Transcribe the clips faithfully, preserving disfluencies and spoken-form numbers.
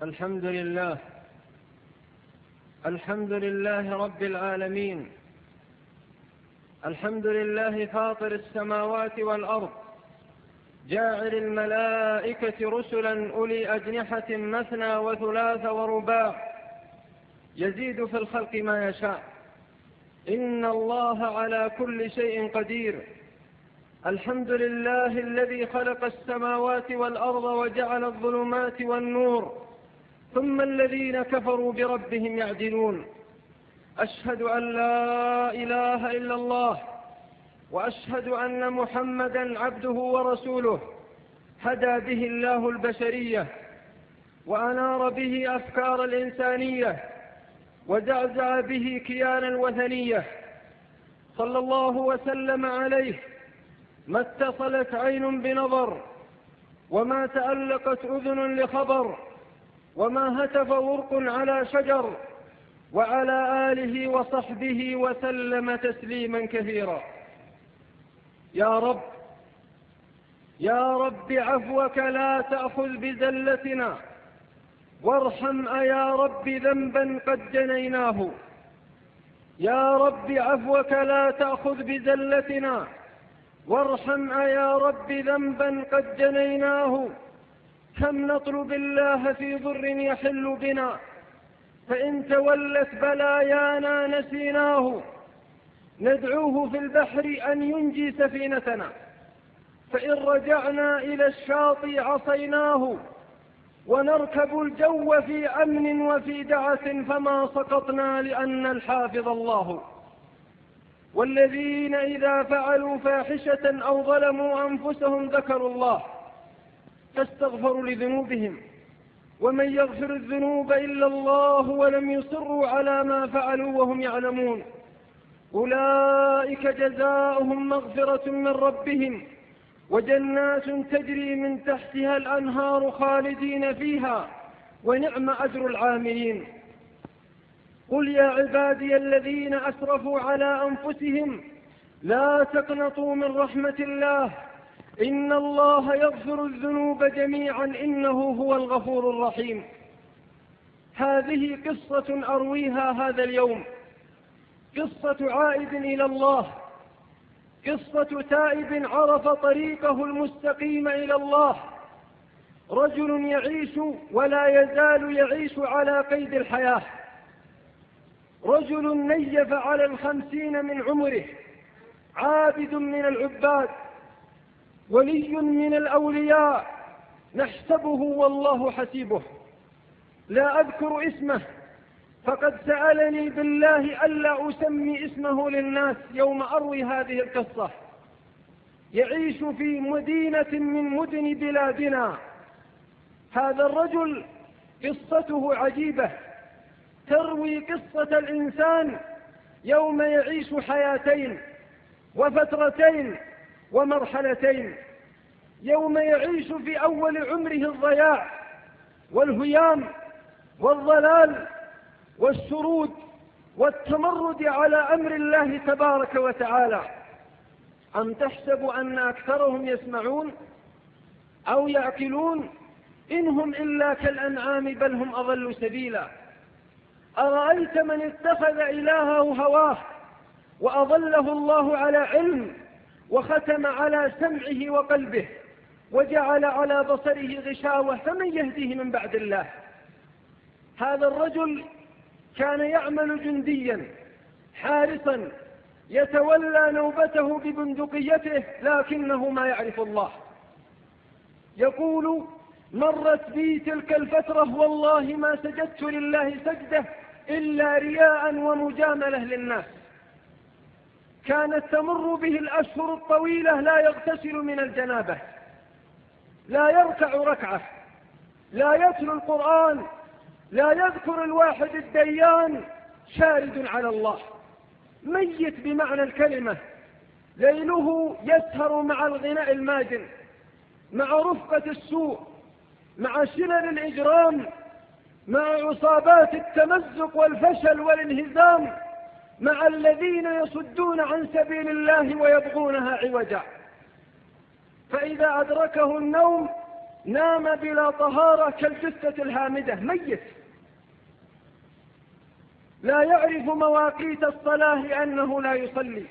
الحمد لله الحمد لله رب العالمين. الحمد لله فاطر السماوات والأرض، جاعل الملائكة رسلا أولي أجنحة مثنى وثلاث ورباع، يزيد في الخلق ما يشاء، إن الله على كل شيء قدير. الحمد لله الذي خلق السماوات والأرض وجعل الظلمات والنور، ثم الذين كفروا بربهم يعدلون. أشهد أن لا إله إلا الله، وأشهد أن محمدا عبده ورسوله، هدى به الله البشرية وأنار به أفكار الإنسانية وزعزع به كيان الوثنية. صلى الله وسلم عليه، ما اتصلت عين بنظر، وما تألقت أذن لخبر، وما هتف ورق على شجر، وعلى آله وصحبه وسلم تسليما كثيرا. يا رب يا رب عفوك لا تأخذ بزلتنا، وارحم أيا رب ذنبا قد جنيناه. يا رب عفوك لا تأخذ بزلتنا، وارحم أيا رب ذنبا قد جنيناه. كم نطلب الله في ضر يحل بنا، فإن تولت بلايانا نسيناه. ندعوه في البحر أن ينجي سفينتنا، فإن رجعنا إلى الشاطئ عصيناه. ونركب الجو في أمن وفي دعس، فما سقطنا لأن الحافظ الله. والذين إذا فعلوا فاحشة أو ظلموا أنفسهم ذكروا الله فاستغفروا لذنوبهم، ومن يغفر الذنوب إلا الله ولم يصروا على ما فعلوا وهم يعلمون. أولئك جزاؤهم مغفرة من ربهم وجنات تجري من تحتها الأنهار خالدين فيها، ونعم أجر العاملين. قل يا عبادي الذين أسرفوا على أنفسهم لا تقنطوا من رحمة الله، إن الله يغفر الذنوب جميعا إنه هو الغفور الرحيم. هذه قصة أرويها هذا اليوم، قصة عائد إلى الله، قصة تائب عرف طريقه المستقيم إلى الله. رجل يعيش ولا يزال يعيش على قيد الحياة، رجل نيف على الخمسين من عمره، عابد من العباد، ولي من الأولياء، نحسبه والله حسيبه. لا أذكر اسمه، فقد سألني بالله ألا أسمي اسمه للناس يوم أروي هذه القصة. يعيش في مدينة من مدن بلادنا. هذا الرجل قصته عجيبة، تروي قصة الإنسان يوم يعيش حياتين وفترتين ومرحلتين. يوم يعيش في أول عمره الضياع والهيام والضلال والشرود والتمرد على أمر الله تبارك وتعالى. أم تحسب أن أكثرهم يسمعون أو يعقلون؟ إنهم إلا كالأنعام بل هم أضل سبيلا. أرأيت من اتخذ إلهه هواه وأضله الله على علم، وختم على سمعه وقلبه، وجعل على بصره غشاوة، فمن يهديه من بعد الله؟ هذا الرجل كان يعمل جنديا حارسا يتولى نوبته ببندقيته، لكنه ما يعرف الله. يقول: مرت بي تلك الفترة والله ما سجدت لله سجدة إلا رياء ومجاملة للناس. كانت تمر به الأشهر الطويلة لا يغتسل من الجنابة، لا يركع ركعة، لا يتلو القرآن، لا يذكر الواحد الديان، شارد على الله، ميت بمعنى الكلمة. ليله يسهر مع الغناء الماجن، مع رفقة السوء، مع شلل الإجرام، مع عصابات التمزق والفشل والانهزام، مع الذين يصدون عن سبيل الله ويبغونها عوجا. فإذا أدركه النوم نام بلا طهارة كالجثة الهامدة ميت، لا يعرف مواقيت الصلاة لأنه لا يصلي،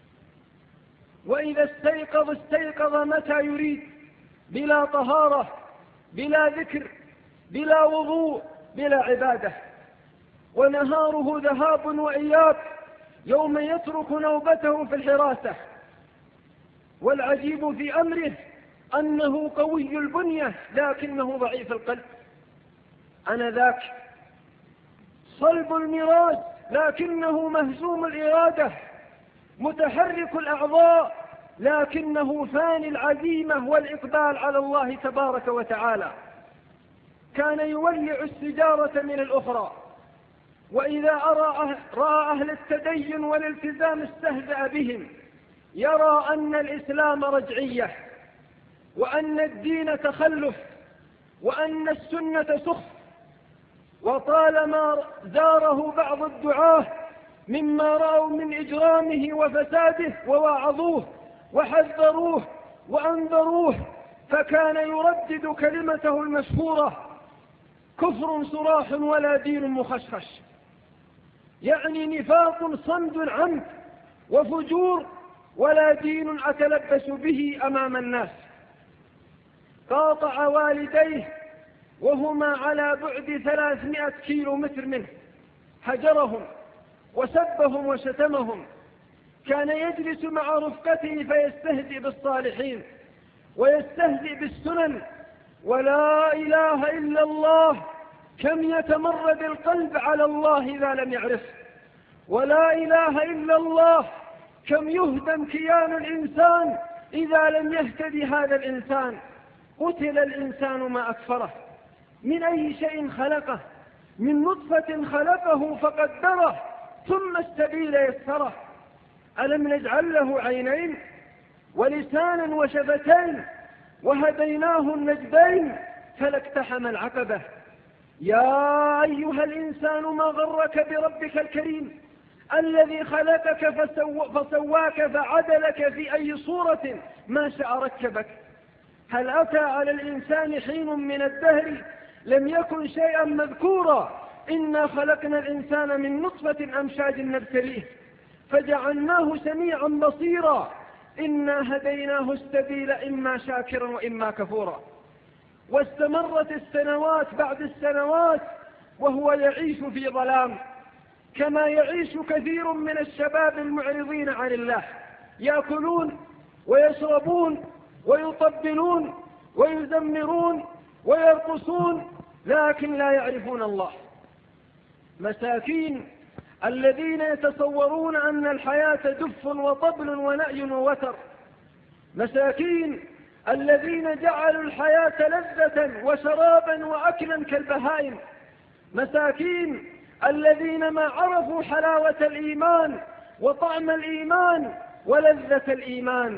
وإذا استيقظ استيقظ متى يريد، بلا طهارة، بلا ذكر، بلا وضوء، بلا عبادة، ونهاره ذهاب وإياب يوم يترك نوبته في الحراسة. والعجيب في أمره أنه قوي البنية لكنه ضعيف القلب، آنذاك صلب المراس لكنه مهزوم الإرادة، متحرك الأعضاء لكنه فاني العزيمة والإقبال على الله تبارك وتعالى. كان يولع السجارة من الأخرى، وإذا رأى أهل التدين والالتزام استهزأ بهم، يرى أن الإسلام رجعية، وأن الدين تخلف، وأن السنة سخف. وطالما زاره بعض الدعاة مما رأوا من إجرامه وفساده وواعظوه وحذروه وأنذروه، فكان يردد كلمته المشهورة: كفر صراح ولا دين مخشخش، يعني نفاق صمد عمد وفجور ولا دين أتلبس به أمام الناس. قاطع والديه وهما على بعد ثلاثمائة كيلو متر منه، هجرهم وسبهم وشتمهم. كان يجلس مع رفقته فيستهزئ بالصالحين ويستهزئ بالسنن. ولا إله إلا الله، كم يتمرد القلب على الله إذا لم يعرفه. ولا إله إلا الله، كم يهدم كيان الإنسان إذا لم يهتدي هذا الإنسان. قتل الإنسان ما أكفره، من أي شيء خلقه؟ من نطفة خلقه فقدره ثم السبيل يسره. ألم نجعل له عينين ولسانا وشفتين وهديناه النجدين فلاقتحم العقبة. يا أيها الإنسان ما غرك بربك الكريم الذي خلقك فسو فسواك فعدلك في أي صورة ما شاء ركبك. هل أتى على الإنسان حين من الدهر لم يكن شيئا مذكورا؟ إنا خلقنا الإنسان من نطفة أمشاج نبتليه فجعلناه سميعا بصيرا. إنا هديناه السبيل إما شاكرا وإما كفورا. واستمرت السنوات بعد السنوات وهو يعيش في ظلام، كما يعيش كثير من الشباب المعرضين عن الله، يأكلون ويشربون ويطبلون ويزمرون ويرقصون لكن لا يعرفون الله. مساكين الذين يتصورون أن الحياة دف وطبل ونأي ووتر. مساكين الذين جعلوا الحياة لذة وشرابا وأكلا كالبهائم. مساكين الذين ما عرفوا حلاوة الإيمان وطعم الإيمان ولذة الإيمان.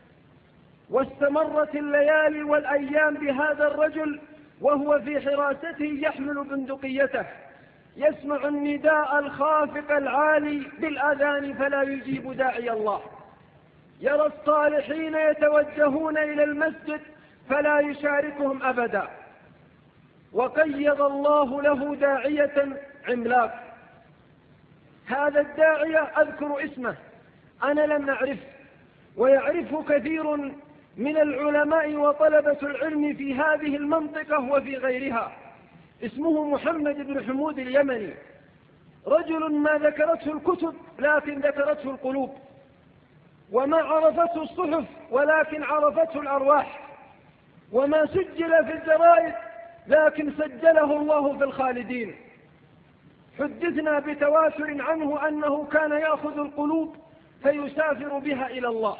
واستمرت الليالي والأيام بهذا الرجل وهو في حراسته يحمل بندقيته، يسمع النداء الخافق العالي بالأذان فلا يجيب داعي الله، يرى الصالحين يتوجهون إلى المسجد فلا يشاركهم أبدا. وقيض الله له داعية عملاق. هذا الداعية أذكر اسمه، أنا لم أعرفه، ويعرفه كثير من العلماء وطلبة العلم في هذه المنطقة وفي غيرها. اسمه محمد بن حمود اليمني، رجل ما ذكرته الكتب لكن ذكرته القلوب، وما عرفته الصحف ولكن عرفته الأرواح، وما سجل في الجرائد لكن سجله الله في الخالدين. حدثنا بتواتر عنه أنه كان يأخذ القلوب فيسافر بها إلى الله.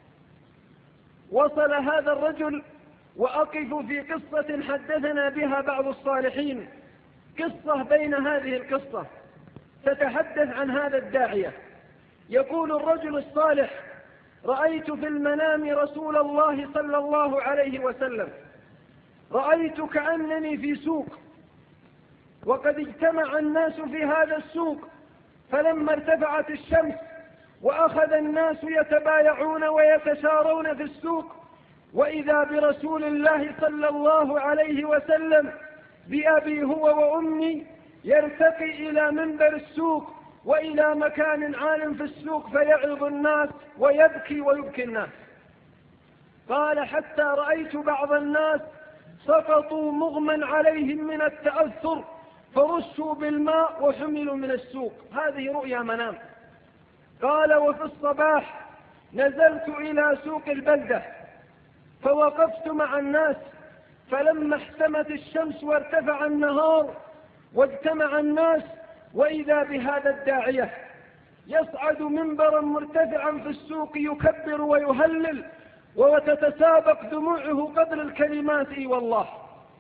وصل هذا الرجل وأقف في قصة حدثنا بها بعض الصالحين، قصة بين هذه القصة تتحدث عن هذا الداعية. يقول الرجل الصالح: رأيت في المنام رسول الله صلى الله عليه وسلم، رأيت كأنني في سوق وقد اجتمع الناس في هذا السوق، فلما ارتفعت الشمس وأخذ الناس يتبايعون ويتشارون في السوق وإذا برسول الله صلى الله عليه وسلم بأبي هو وأمي يرتقي إلى منبر السوق وإلى مكان عال في السوق فيعظ الناس ويبكي ويبكي الناس. قال حتى رأيت بعض الناس سقطوا مغمى عليهم من التأثر فرشوا بالماء وحملوا من السوق. هذه رؤيا منام. قال وفي الصباح نزلت إلى سوق البلدة فوقفت مع الناس، فلما احتمت الشمس وارتفع النهار واجتمع الناس وإذا بهذا الداعية يصعد منبرا مرتفعا في السوق يكبر ويهلل وتتسابق دموعه قدر الكلمات اي والله.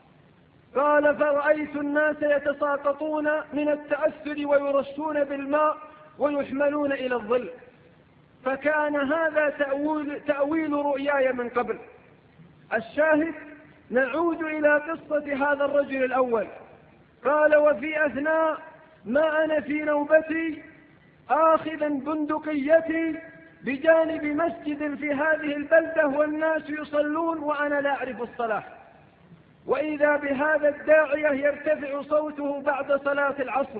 قال فرأيت الناس يتساقطون من التأثر ويرشون بالماء ويحملون إلى الظل. فكان هذا تأويل, تأويل رؤياي من قبل. الشاهد نعود إلى قصة هذا الرجل الأول. قال وفي أثناء ما أنا في نوبتي آخذا بندقيتي بجانب مسجد في هذه البلدة والناس يصلون وأنا لا أعرف الصلاة، وإذا بهذا الداعية يرتفع صوته بعد صلاة العصر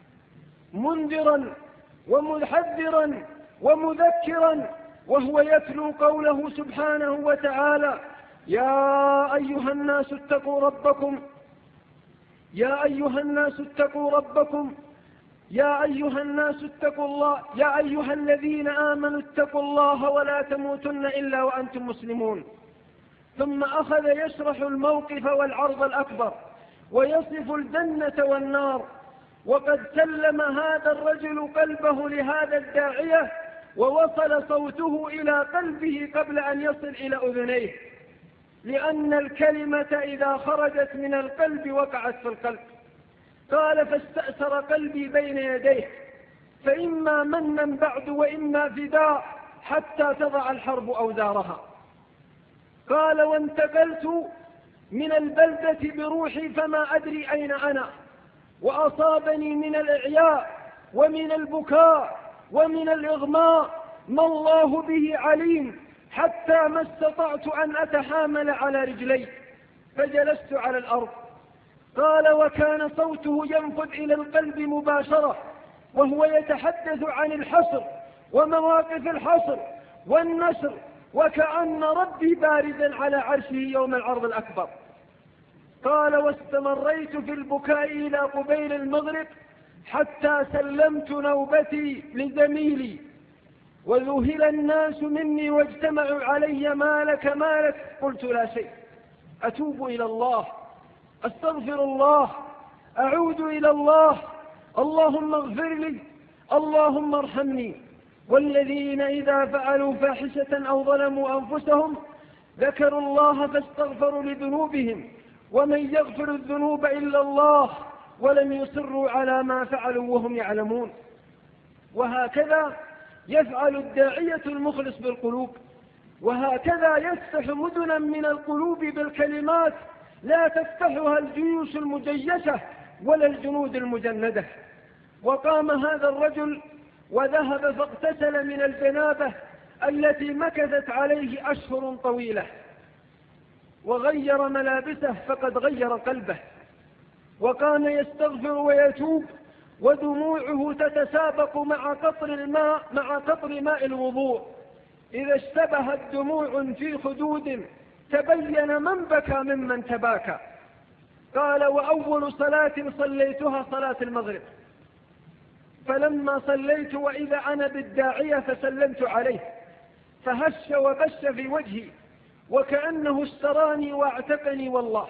منذرا ومحذرا ومذكرا وهو يتلو قوله سبحانه وتعالى: يا أيها الناس اتقوا ربكم يا أيها الناس اتقوا ربكم يا أيها الناس اتقوا الله يا أيها الذين آمنوا اتقوا الله ولا تموتن إلا وأنتم مسلمون. ثم أخذ يشرح الموقف والعرض الأكبر ويصف الجنة والنار، وقد سلم هذا الرجل قلبه لهذا الداعية ووصل صوته إلى قلبه قبل أن يصل إلى أذنيه، لأن الكلمة إذا خرجت من القلب وقعت في القلب. قال فاستأثر قلبي بين يديه فإما منا بعد وإما فداء حتى تضع الحرب أوزارها. قال وانتقلت من البلدة بروحي فما أدري أين أنا، وأصابني من الإعياء ومن البكاء ومن الإغماء ما الله به عليم، حتى ما استطعت أن أتحامل على رجلي فجلست على الأرض. قال وكان صوته ينفذ إلى القلب مباشرة وهو يتحدث عن الحصر ومواقف الحصر والنصر، وكأن ربي باردا على عرشه يوم العرض الأكبر. قال واستمريت في البكاء إلى قبيل المغرب حتى سلمت نوبتي لزميلي، وذهل الناس مني واجتمعوا علي: ما لك ما لك؟ قلت لا شيء، أتوب إلى الله، أستغفر الله، أعود إلى الله، اللهم اغفر لي، اللهم ارحمني. والذين إذا فعلوا فاحشة أو ظلموا أنفسهم ذكروا الله فاستغفروا لذنوبهم ومن يغفر الذنوب إلا الله ولم يصروا على ما فعلوا وهم يعلمون. وهكذا يفعل الداعية المخلص بالقلوب، وهكذا يفتح مدنا من القلوب بالكلمات لا تفتحها الجيوش المجيشة ولا الجنود المجندة. وقام هذا الرجل وذهب فاغتسل من الجنابة التي مكثت عليه أشهر طويلة، وغير ملابسه فقد غير قلبه، وقام يستغفر ويتوب ودموعه تتسابق مع قطر الماء مع قطر ماء الوضوء. إذا اشتبهت دموع في خدود تبين من بكى ممن تباكى. قال وأول صلاة صليتها صلاة المغرب، فلما صليت وإذا أنا بالداعية فسلمت عليه فهش وبش في وجهي وكأنه اشتراني واعتقني والله،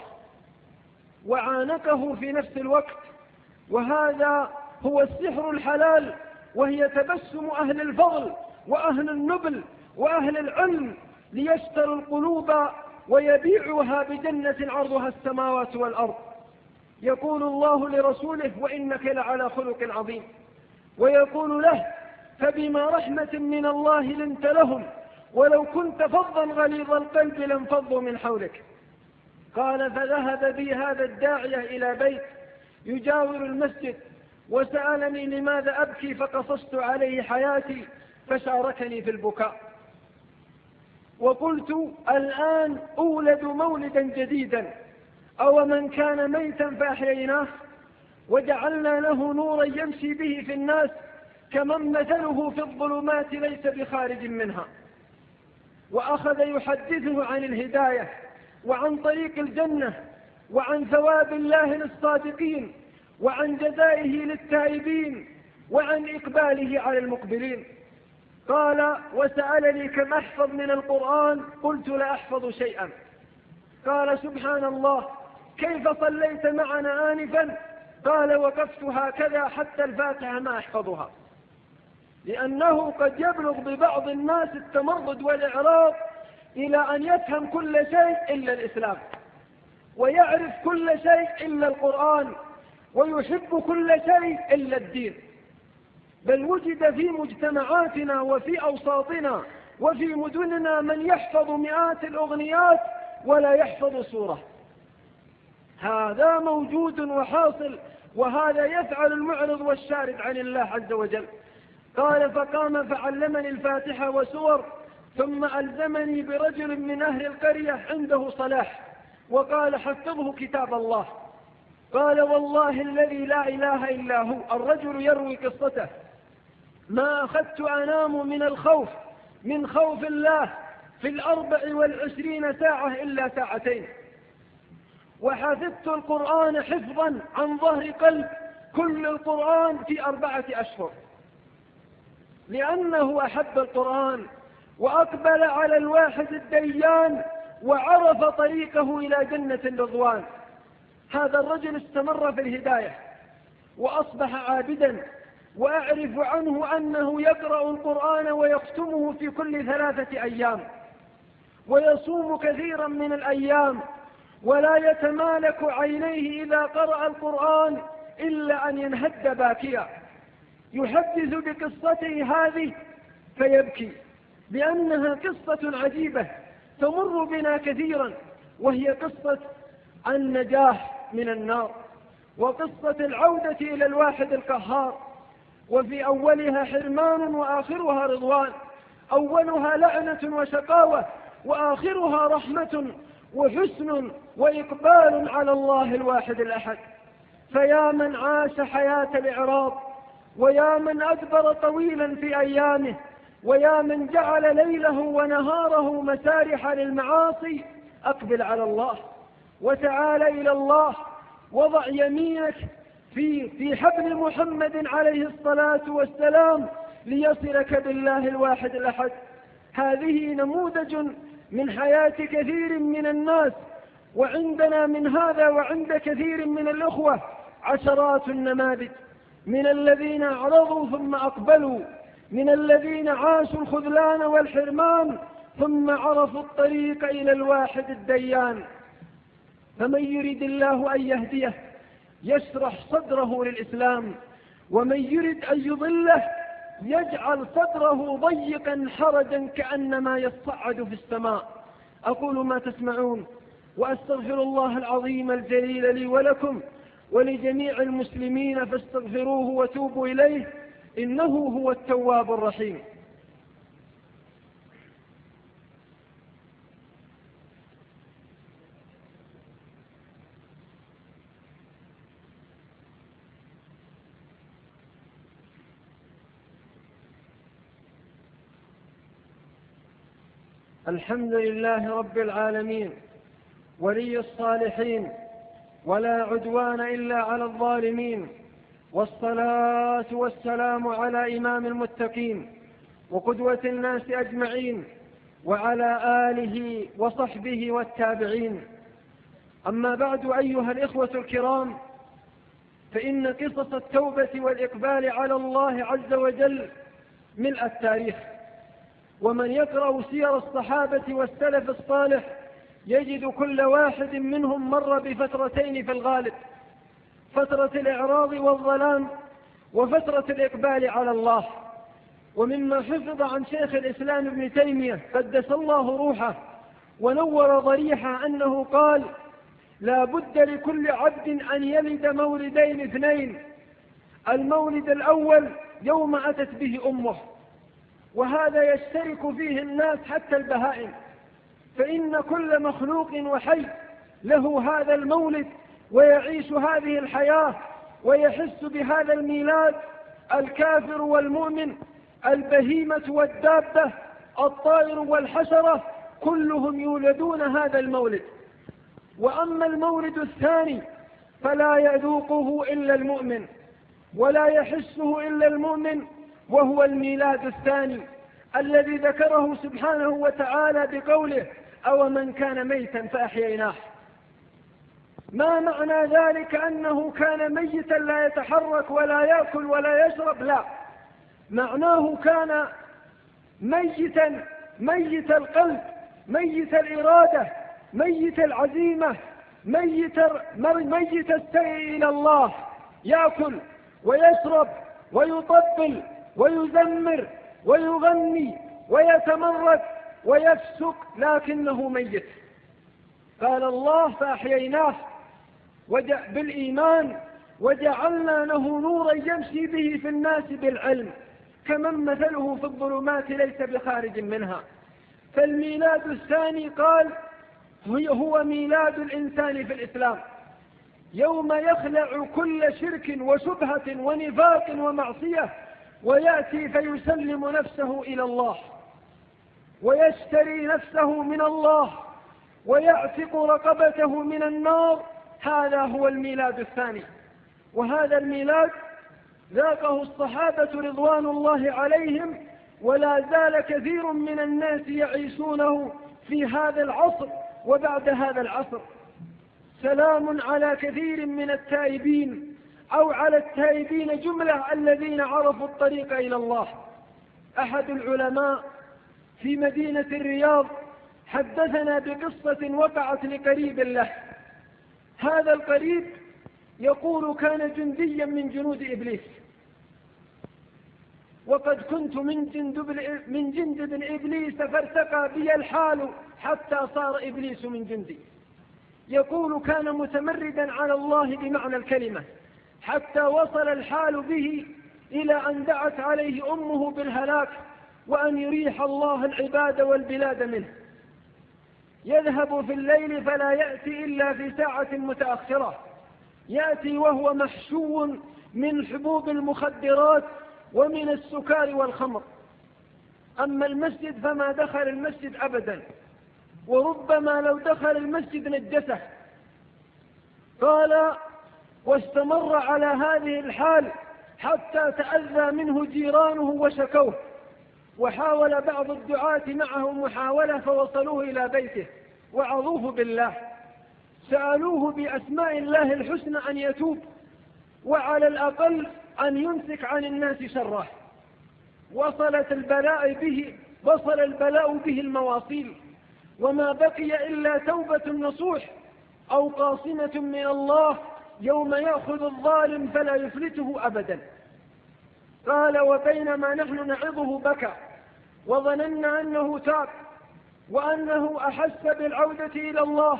وعانقه في نفس الوقت. وهذا هو السحر الحلال، وهي تبسم أهل الفضل وأهل النبل وأهل العلم ليشتروا القلوب ويبيعها بجنة عرضها السماوات والأرض. يقول الله لرسوله وإنك لعلى خلق عظيم، ويقول له فبما رحمة من الله لنت لهم ولو كنت فظا غليظ القلب لانفضوا من حولك. قال فذهب بي هذا الداعية إلى بيت يجاور المسجد وسألني لماذا أبكي، فقصصت عليه حياتي فشاركني في البكاء. وقلت الآن أولد مولدا جديدا، أو من كان ميتا فأحييناه وجعلنا له نورا يمشي به في الناس كمن مثله في الظلمات ليس بخارج منها. وأخذ يحدثه عن الهداية وعن طريق الجنة وعن ثواب الله للصادقين وعن جزائه للتائبين وعن إقباله على المقبلين. قال: وسألني كم أحفظ من القرآن؟ قلت: لا أحفظ شيئا. قال: سبحان الله، كيف صليت معنا آنفا؟ قال: وقفت هكذا حتى الفاتحة ما أحفظها. لأنه قد يبلغ ببعض الناس التمرد والإعراض إلى أن يفهم كل شيء إلا الإسلام، ويعرف كل شيء إلا القرآن، ويحب كل شيء إلا الدين. بل وجد في مجتمعاتنا وفي أوساطنا وفي مدننا من يحفظ مئات الأغنيات ولا يحفظ سورة. هذا موجود وحاصل، وهذا يفعل المعرض والشارد عن الله عز وجل. قال: فقام فعلمني الفاتحة وسور، ثم ألزمني برجل من أهل القرية عنده صلاح، وقال: حفظه كتاب الله. قال: والله الذي لا إله إلا هو، الرجل يروي قصته: ما أخذت أنام من الخوف من خوف الله في الأربع والعشرين ساعة إلا ساعتين، وحفظت القرآن حفظا عن ظهر قلب، كل القرآن في أربعة أشهر، لأنه أحب القرآن وأقبل على الواحد الديان وعرف طريقه إلى جنة الرضوان. هذا الرجل استمر في الهداية وأصبح عابدا، وأعرف عنه أنه يقرأ القرآن ويختمه في كل ثلاثة أيام، ويصوم كثيرا من الأيام، ولا يتمالك عينيه إذا قرأ القرآن إلا أن ينهد باكيا. يحدث بقصته هذه فيبكي، لأنها قصة عجيبة تمر بنا كثيرا، وهي قصة النجاة من النار، وقصة العودة إلى الواحد القهار. وفي أولها حرمان وآخرها رضوان، أولها لعنة وشقاوة وآخرها رحمة وحسن وإقبال على الله الواحد الأحد. فيا من عاش حياة الإعراض، ويا من أدبر طويلا في أيامه، ويا من جعل ليله ونهاره مسارح للمعاصي، أقبل على الله وتعال إلى الله، وضع يمينك في في حبل محمد عليه الصلاة والسلام ليصلك بالله الواحد الأحد. هذه نموذج من حياة كثير من الناس، وعندنا من هذا وعند كثير من الأخوة عشرات النماذج، من الذين أعرضوا ثم أقبلوا، من الذين عاشوا الخذلان والحرمان ثم عرفوا الطريق إلى الواحد الديان. فمن يريد الله أن يهديه يشرح صدره للإسلام، ومن يريد أن يضله يجعل صدره ضيقا حرجا كأنما يصعد في السماء. أقول ما تسمعون، وأستغفر الله العظيم الجليل لي ولكم ولجميع المسلمين، فاستغفروه وتوبوا إليه، إنه هو التواب الرحيم. الحمد لله رب العالمين، ولي الصالحين، ولا عدوان إلا على الظالمين، والصلاة والسلام على إمام المتقين وقدوة الناس أجمعين، وعلى آله وصحبه والتابعين. أما بعد، أيها الإخوة الكرام، فإن قصص التوبة والإقبال على الله عز وجل ملء التاريخ، ومن يقرأ سير الصحابة والسلف الصالح يجد كل واحد منهم مر بفترتين في الغالب: فترة الإعراض والظلام، وفترة الإقبال على الله. ومما حفظ عن شيخ الإسلام ابن تيمية قدس الله روحه ونور ضريحه أنه قال: لا بد لكل عبد أن يلد مولدين اثنين، المولد الأول يوم أتت به أمه، وهذا يشترك فيه الناس حتى البهائم، فإن كل مخلوق وحي له هذا المولد ويعيش هذه الحياة ويحس بهذا الميلاد، الكافر والمؤمن، البهيمة والدابة، الطائر والحشرة، كلهم يولدون هذا المولد. وأما المولد الثاني فلا يذوقه إلا المؤمن ولا يحسه إلا المؤمن، وهو الميلاد الثاني الذي ذكره سبحانه وتعالى بقوله: أو من كان ميتا فأحييناه. ما معنى ذلك أنه كان ميتا لا يتحرك ولا يأكل ولا يشرب؟ لا، معناه كان ميتا، ميت القلب، ميت الإرادة، ميت العزيمة، ميت, ميت السير إلى الله، يأكل ويشرب ويطبل ويزمر ويغني ويتمرد ويفسق، لكنه ميت. قال الله: فأحييناه بالإيمان وجعلنا له نورا يمشي به في الناس بالعلم كمن مثله في الظلمات ليس بخارج منها. فالميلاد الثاني قال هو ميلاد الإنسان في الإسلام، يوم يخلع كل شرك وشبهة ونفاق ومعصية ويأتي فيسلم نفسه إلى الله ويشتري نفسه من الله ويعتق رقبته من النار. هذا هو الميلاد الثاني، وهذا الميلاد ذاقه الصحابة رضوان الله عليهم، ولا زال كثير من الناس يعيشونه في هذا العصر وبعد هذا العصر. سلام على كثير من التائبين أو على التائبين جملة الذين عرفوا الطريق إلى الله. أحد العلماء في مدينة الرياض حدثنا بقصة وقعت لقريب له. هذا القريب يقول: كان جنديا من جنود إبليس، وقد كنت من جند من جند إبليس فارتقى بي الحال حتى صار إبليس من جندي. يقول: كان متمردا على الله بمعنى الكلمة، حتى وصل الحال به إلى أن دعت عليه أمه بالهلاك وأن يريح الله العباد والبلاد منه. يذهب في الليل فلا يأتي إلا في ساعة متأخرة، يأتي وهو محشو من حبوب المخدرات ومن السكر والخمر. أما المسجد فما دخل المسجد أبدا، وربما لو دخل المسجد نجسه. قال: واستمر على هذه الحال حتى تأذى منه جيرانه وشكوه، وحاول بعض الدعاة معه محاولة فوصلوه إلى بيته وعظوه بالله، سألوه بأسماء الله الحسنى أن يتوب، وعلى الأقل أن يمسك عن الناس شره. وصلت البلاء به وصل البلاء به المواصيل، وما بقي إلا توبة نصوح أو قاصمة من الله يوم يأخذ الظالم فلا يفلته أبدا. قال: وبينما نحن نعظه بكى، وظننا أنه تاب وأنه أحس بالعودة إلى الله،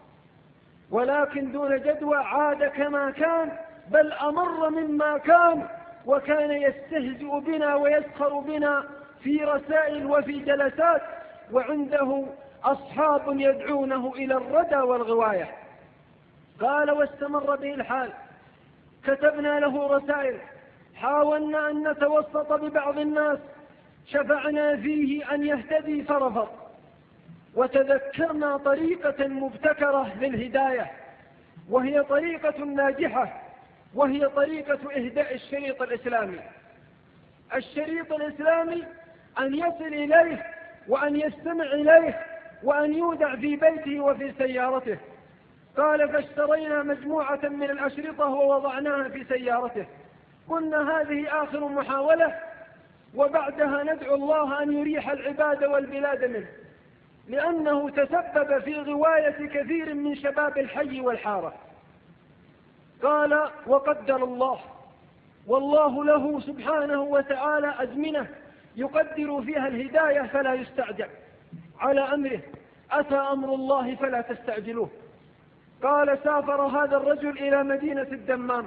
ولكن دون جدوى عاد كما كان، بل أمر مما كان، وكان يستهزئ بنا ويسخر بنا في رسائل وفي جلسات، وعنده أصحاب يدعونه إلى الردى والغواية. قال: واستمر به الحال، كتبنا له رسائل، حاولنا أن نتوسط ببعض الناس، شفعنا فيه أن يهتدي فرفض، وتذكرنا طريقة مبتكرة للهداية، وهي طريقة ناجحة، وهي طريقة إهداء الشريط الإسلامي. الشريط الإسلامي أن يصل إليه وأن يستمع إليه وأن يودع في بيته وفي سيارته. قال: فاشترينا مجموعة من الأشرطة ووضعناها في سيارته. قلنا: هذه آخر محاولة، وبعدها ندعو الله أن يريح العباد والبلاد منه، لأنه تسبب في غواية كثير من شباب الحي والحارة. قال: وقدر الله، والله له سبحانه وتعالى أزمنة يقدر فيها الهداية فلا يستعجل على أمره، أتى أمر الله فلا تستعجلوه. قال: سافر هذا الرجل إلى مدينة الدمام،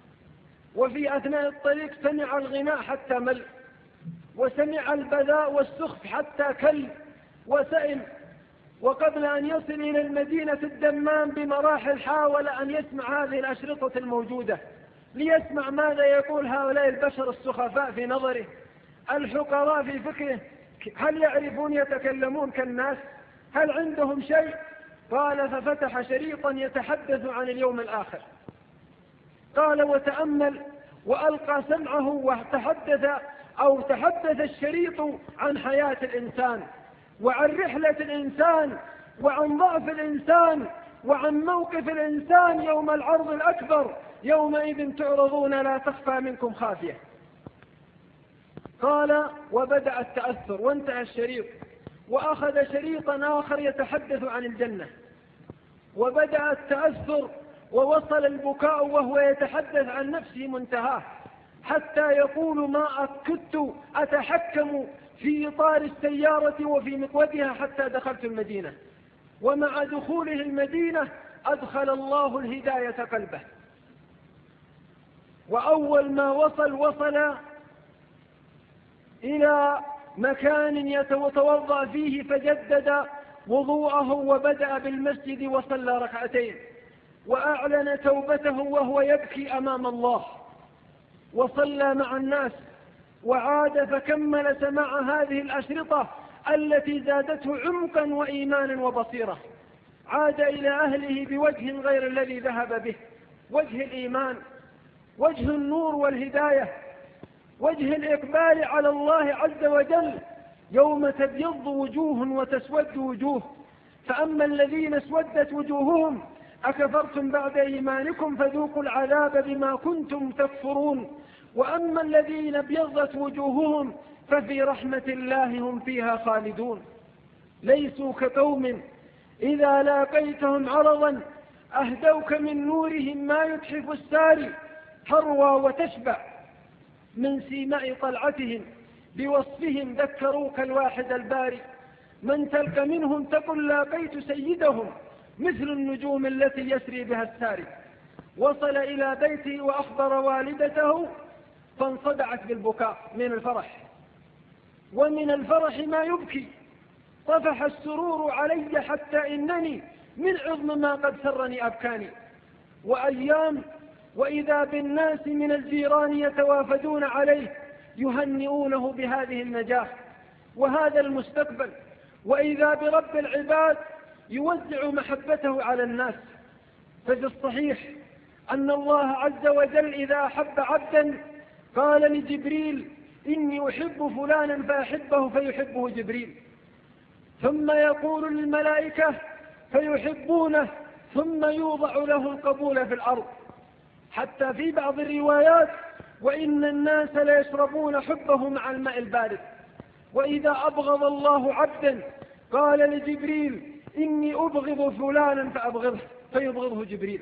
وفي أثناء الطريق سمع الغناء حتى مل، وسمع البذاء والسخف حتى كل، وسئل وقبل أن يصل إلى المدينة الدمام بمراحل حاول أن يسمع هذه الأشرطة الموجودة ليسمع ماذا يقول هؤلاء البشر السخفاء في نظره، الحقراء في فكره، هل يعرفون يتكلمون كالناس؟ هل عندهم شيء؟ قال ففتح شريطا يتحدث عن اليوم الآخر. قال وتأمل وألقى سمعه وتحدث أو تحدث الشريط عن حياة الإنسان وعن رحلة الإنسان وعن ضعف الإنسان وعن موقف الإنسان يوم العرض الأكبر، يومئذ تعرضون لا تخفى منكم خافية. قال وبدأ التأثر وانتهى الشريط، وأخذ شريطا آخر يتحدث عن الجنة، وبدأ التأثر ووصل البكاء وهو يتحدث عن نفسه منتهاه، حتى يقول ما كنت أتحكم في إطار السيارة وفي مقودها حتى دخلت المدينة، ومع دخوله المدينة أدخل الله الهداية قلبه. وأول ما وصل وصل إلى مكان يتوضأ فيه فجدد وضوءه وبدأ بالمسجد وصلى ركعتين وأعلن توبته وهو يبكي أمام الله، وصلى مع الناس وعاد فكمل سماع هذه الأشرطة التي زادته عمقا وإيمانا وبصيرة. عاد إلى أهله بوجه غير الذي ذهب به، وجه الإيمان، وجه النور والهداية، وجه الإقبال على الله عز وجل، يوم تبيض وجوه وتسود وجوه. فأما الذين اسودت وجوههم أكفرتم بعد إيمانكم فذوقوا العذاب بما كنتم تكفرون، وأما الذين ابيضت وجوههم ففي رحمة الله هم فيها خالدون. ليسوا كقوم إذا لاقيتهم عرضا أهدوك من نورهم ما يتحف الساري تروى وتشبع، من سيماء طلعتهم بوصفهم ذكروك الواحد الباري، من تلك منهم تقل لاقيت سيدهم مثل النجوم التي يسري بها الساري. وصل إلى بيته وأخبر والدته فانصدعت بالبكاء من الفرح، ومن الفرح ما يبكي، طفح السرور علي حتى إنني من عظم ما قد سرني أبكاني. وأيام وإذا بالناس من الجيران يتوافدون عليه يهنئونه بهذه النجاح وهذا المستقبل، وإذا برب العباد يوزع محبته على الناس. ففي الصحيح أن الله عز وجل إذا أحب عبدا قال لجبريل إني أحب فلانا فأحبه فيحبه جبريل، ثم يقول للملائكة فيحبونه، ثم يوضع له القبول في الأرض. حتى في بعض الروايات وإن الناس ليشربون حبه مع الماء البارد. وإذا أبغض الله عبدا قال لجبريل إني أبغض فلانا فأبغضه فيبغضه جبريل،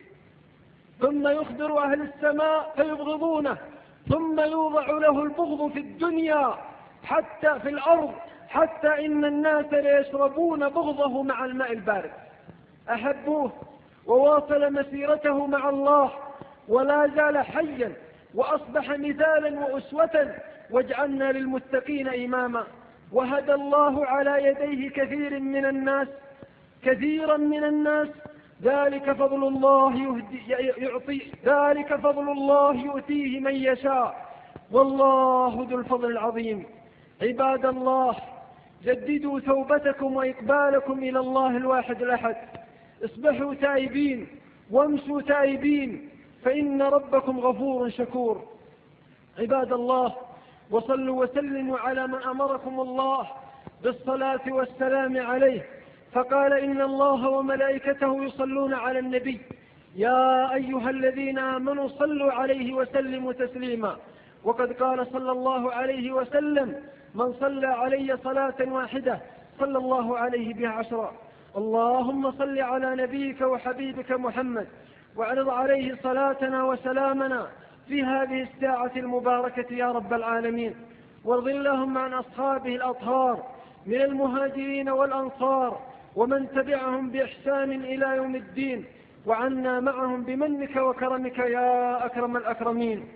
ثم يخبر أهل السماء فيبغضونه، ثم يوضع له البغض في الدنيا حتى في الأرض، حتى إن الناس ليشربون بغضه مع الماء البارد. أحبوه وواصل مسيرته مع الله ولا زال حيا وأصبح مثالا وأسوة، واجعلنا للمتقين إماما. وهدى الله على يديه كثير من الناس كثيرا من الناس ذلك فضل الله يهدي يعطي ذلك فضل الله يؤتيه من يشاء والله ذو الفضل العظيم. عباد الله، جددوا توبتكم وإقبالكم إلى الله الواحد الأحد، اصبحوا تائبين وامسوا تائبين، فإن ربكم غفور شكور. عباد الله، وصلوا وسلموا على من أمركم الله بالصلاة والسلام عليه، فقال إن الله وملائكته يصلون على النبي يا أيها الذين آمنوا صلوا عليه وسلموا تسليما. وقد قال صلى الله عليه وسلم من صلى علي صلاة واحدة صلى الله عليه بها عشرا. اللهم صل على نبيك وحبيبك محمد واعرض عليه صلاتنا وسلامنا في هذه الساعة المباركة يا رب العالمين. وارض اللهم عن أصحابه الأطهار من المهاجرين والأنصار ومن تبعهم بإحسان إلى يوم الدين، وعنا معهم بمنك وكرمك يا أكرم الأكرمين.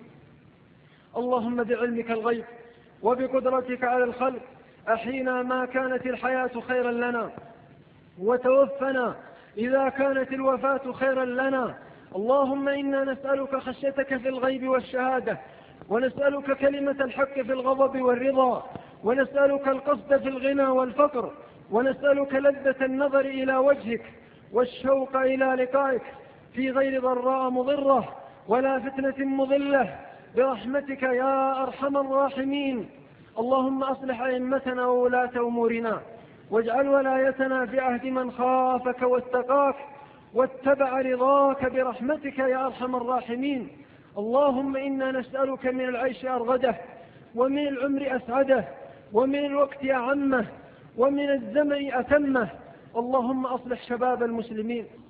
اللهم بعلمك الغيب وبقدرتك على الخلق أحينا ما كانت الحياة خيرا لنا وتوفنا إذا كانت الوفاة خيرا لنا. اللهم إنا نسألك خشيتك في الغيب والشهادة، ونسألك كلمة الحق في الغضب والرضا، ونسألك القصد في الغنى والفقر، ونسألك لذة النظر إلى وجهك والشوق إلى لقائك في غير ضراء مضرة ولا فتنة مضلة برحمتك يا أرحم الراحمين. اللهم أصلح أئمتنا وولاة أمورنا، واجعل ولايتنا في عهد من خافك واتقاك واتبع رضاك برحمتك يا أرحم الراحمين. اللهم إنا نسألك من العيش أرغده، ومن العمر أسعده، ومن الوقت أعمه، ومن الزمن أتمه. اللهم أصلح شباب المسلمين